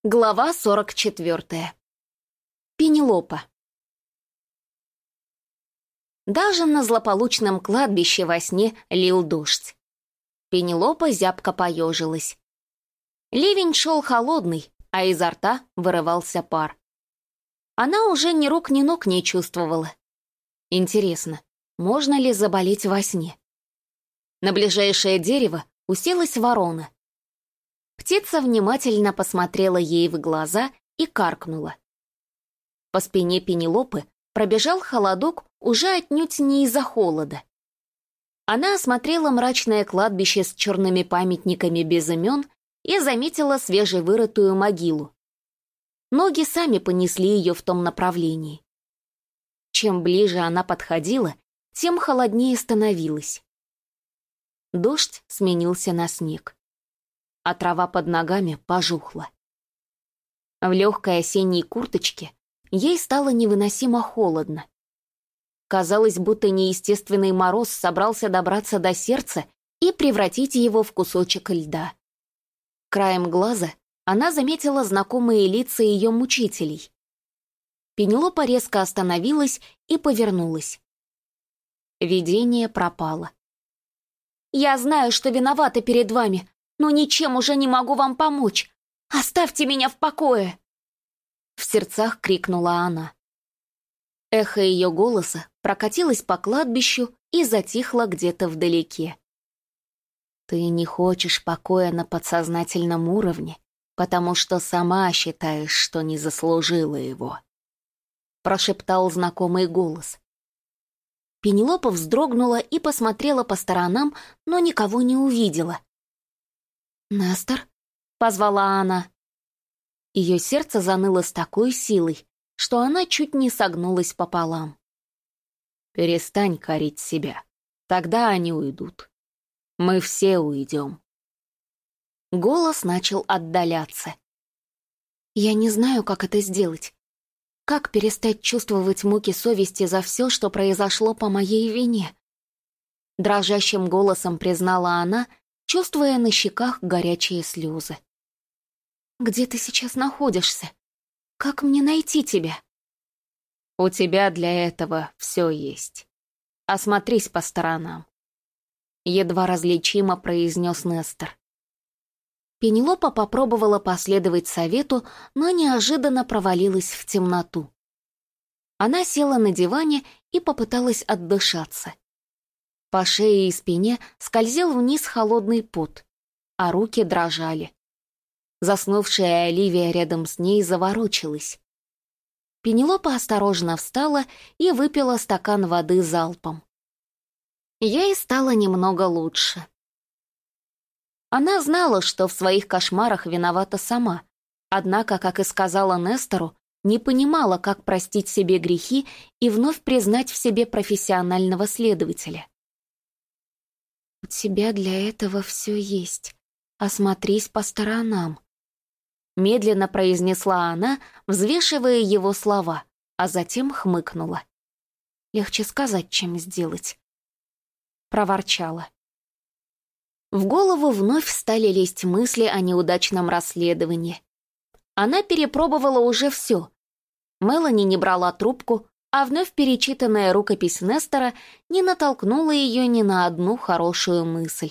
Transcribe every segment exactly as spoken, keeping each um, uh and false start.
Глава сорок четвертая. Пенелопа. Даже на злополучном кладбище во сне лил дождь. Пенелопа зябко поежилась. Ливень шел холодный, а изо рта вырывался пар. Она уже ни рук, ни ног не чувствовала. Интересно, можно ли заболеть во сне? На ближайшее дерево уселась ворона. Птица внимательно посмотрела ей в глаза и каркнула. По спине Пенелопы пробежал холодок уже отнюдь не из-за холода. Она осмотрела мрачное кладбище с черными памятниками без имен и заметила свежевырытую могилу. Ноги сами понесли ее в том направлении. Чем ближе она подходила, тем холоднее становилось. Дождь сменился на снег, а трава под ногами пожухла. В легкой осенней курточке ей стало невыносимо холодно. Казалось, будто неестественный мороз собрался добраться до сердца и превратить его в кусочек льда. Краем глаза она заметила знакомые лица ее мучителей. Пенелопа резко остановилась и повернулась. Видение пропало. «Я знаю, что виновата перед вами, но ничем уже не могу вам помочь. Оставьте меня в покое!» В сердцах крикнула она. Эхо ее голоса прокатилось по кладбищу и затихло где-то вдалеке. «Ты не хочешь покоя на подсознательном уровне, потому что сама считаешь, что не заслужила его», прошептал знакомый голос. Пенелопа вздрогнула и посмотрела по сторонам, но никого не увидела. «Нестор?» — позвала она. Ее сердце заныло с такой силой, что она чуть не согнулась пополам. «Перестань корить себя, тогда они уйдут. Мы все уйдем». Голос начал отдаляться. «Я не знаю, как это сделать. Как перестать чувствовать муки совести за все, что произошло по моей вине?» Дрожащим голосом признала она, чувствуя на щеках горячие слезы. «Где ты сейчас находишься? Как мне найти тебя?» «У тебя для этого все есть. Осмотрись по сторонам», — едва различимо произнес Нестор. Пенелопа попробовала последовать совету, но неожиданно провалилась в темноту. Она села на диване и попыталась отдышаться. По шее и спине скользил вниз холодный пот, а руки дрожали. Заснувшая Оливия рядом с ней заворочилась. Пенелопа осторожно встала и выпила стакан воды залпом. Ей стало немного лучше. Она знала, что в своих кошмарах виновата сама, однако, как и сказала Нестору, не понимала, как простить себе грехи и вновь признать в себе профессионального следователя. «У тебя для этого все есть. Осмотрись по сторонам», — медленно произнесла она, взвешивая его слова, а затем хмыкнула. «Легче сказать, чем сделать», — проворчала. В голову вновь стали лезть мысли о неудачном расследовании. Она перепробовала уже все. Мелани не брала трубку, а вновь перечитанная рукопись Нестора не натолкнула ее ни на одну хорошую мысль.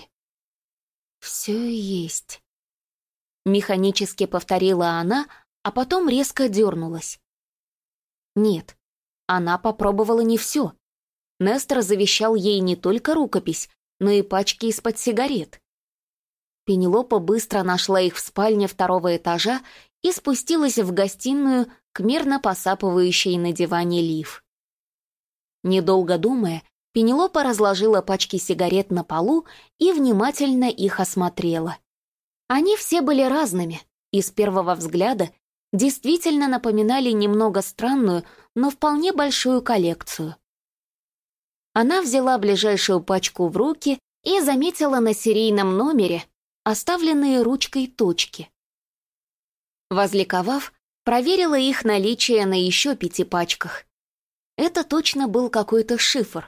«Все есть», — механически повторила она, а потом резко дернулась. Нет, она попробовала не все. Нестор завещал ей не только рукопись, но и пачки из-под сигарет. Пенелопа быстро нашла их в спальне второго этажа и спустилась в гостиную к мирно посапывающей на диване Лив. Недолго думая, Пенелопа разложила пачки сигарет на полу и внимательно их осмотрела. Они все были разными, и с первого взгляда действительно напоминали немного странную, но вполне большую коллекцию. Она взяла ближайшую пачку в руки и заметила на серийном номере оставленные ручкой точки. Возликовав, проверила их наличие на еще пяти пачках. Это точно был какой-то шифр.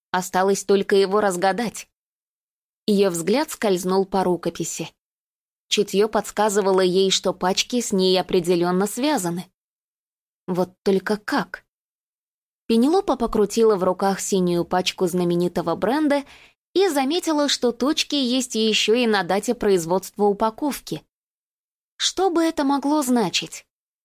Осталось только его разгадать. Ее взгляд скользнул по рукописи. Чутье подсказывало ей, что пачки с ней определенно связаны. Вот только как? Пенелопа покрутила в руках синюю пачку знаменитого бренда и заметила, что точки есть еще и на дате производства упаковки. Что бы это могло значить?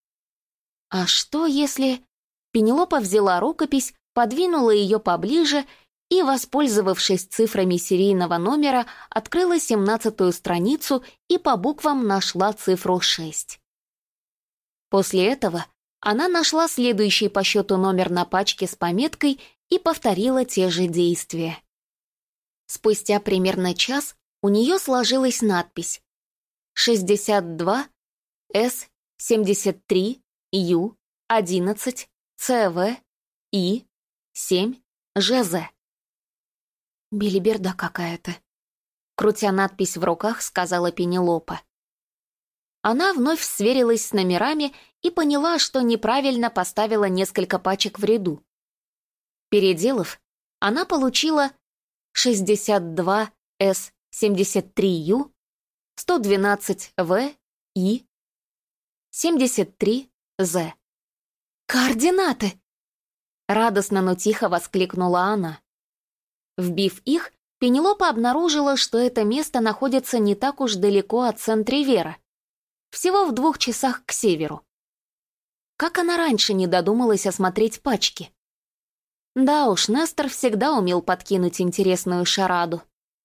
А что если... Пенелопа взяла рукопись, подвинула ее поближе и, воспользовавшись цифрами серийного номера, открыла семнадцатую страницу и по буквам нашла цифру шесть. После этого она нашла следующий по счету номер на пачке с пометкой и повторила те же действия. Спустя примерно час у нее сложилась надпись шестьдесят два эс семьдесят три ю одиннадцать цэ вэ и семь жэ зэ. «Белиберда какая-то», — крутя надпись в руках, сказала Пенелопа. Она вновь сверилась с номерами и поняла, что неправильно поставила несколько пачек в ряду. Переделав, она получила шестьдесят два эс семьдесят три ю, сто двенадцать вэ и семьдесят три зэ. «Координаты!» — радостно, но тихо воскликнула она. Вбив их, Пенелопа обнаружила, что это место находится не так уж далеко от Сент-Ривера, всего в двух часах к северу. Как она раньше не додумалась осмотреть пачки? Да уж, Нестор всегда умел подкинуть интересную шараду.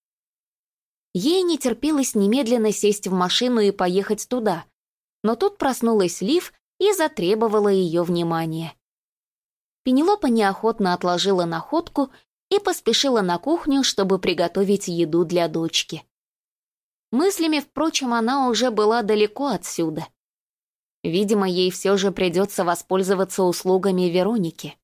Ей не терпелось немедленно сесть в машину и поехать туда, но тут проснулась Лив и затребовала ее внимания. Пенелопа неохотно отложила находку и поспешила на кухню, чтобы приготовить еду для дочки. Мыслями, впрочем, она уже была далеко отсюда. Видимо, ей все же придется воспользоваться услугами Вероники.